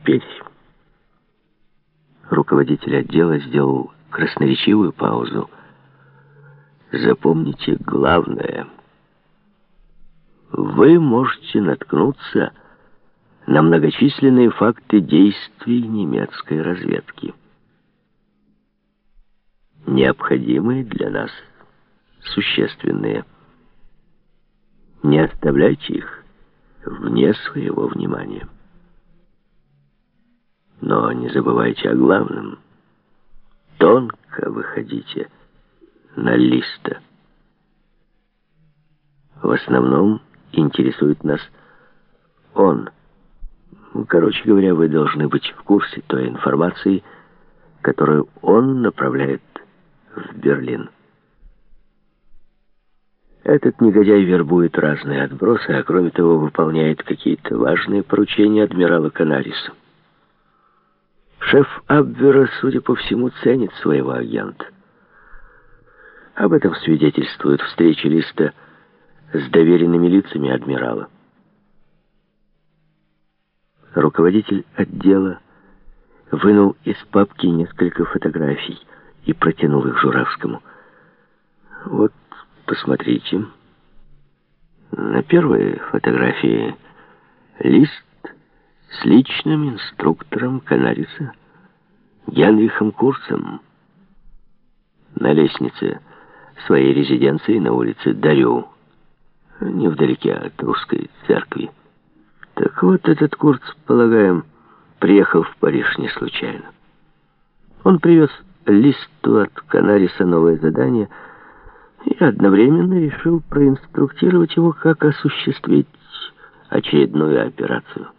теперь руководитель отдела сделал красноречивую паузу. Запомните главное. Вы можете наткнуться на многочисленные факты действий немецкой разведки, необходимые для нас, существенные. Не оставляйте их вне своего внимания. Но не забывайте о главном. Тонко выходите на Листа. В основном интересует нас он. Короче говоря, вы должны быть в курсе той информации, которую он направляет в Берлин. Этот негодяй вербует разные отбросы, а кроме того выполняет какие-то важные поручения адмирала Канариса. Шеф Абвера, судя по всему, ценит своего агента. Об этом свидетельствует встреча Листа с доверенными лицами адмирала. Руководитель отдела вынул из папки несколько фотографий и протянул их Журавскому. Вот, посмотрите. На первой фотографии Лист с личным инструктором Канариса Генрихом Курцем на лестнице своей резиденции на улице Дарю, невдалеке от русской церкви. Так вот, этот Курц, полагаем, приехал в Париж не случайно. Он привез Листу от Канариса новое задание и одновременно решил проинструктировать его, как осуществить очередную операцию.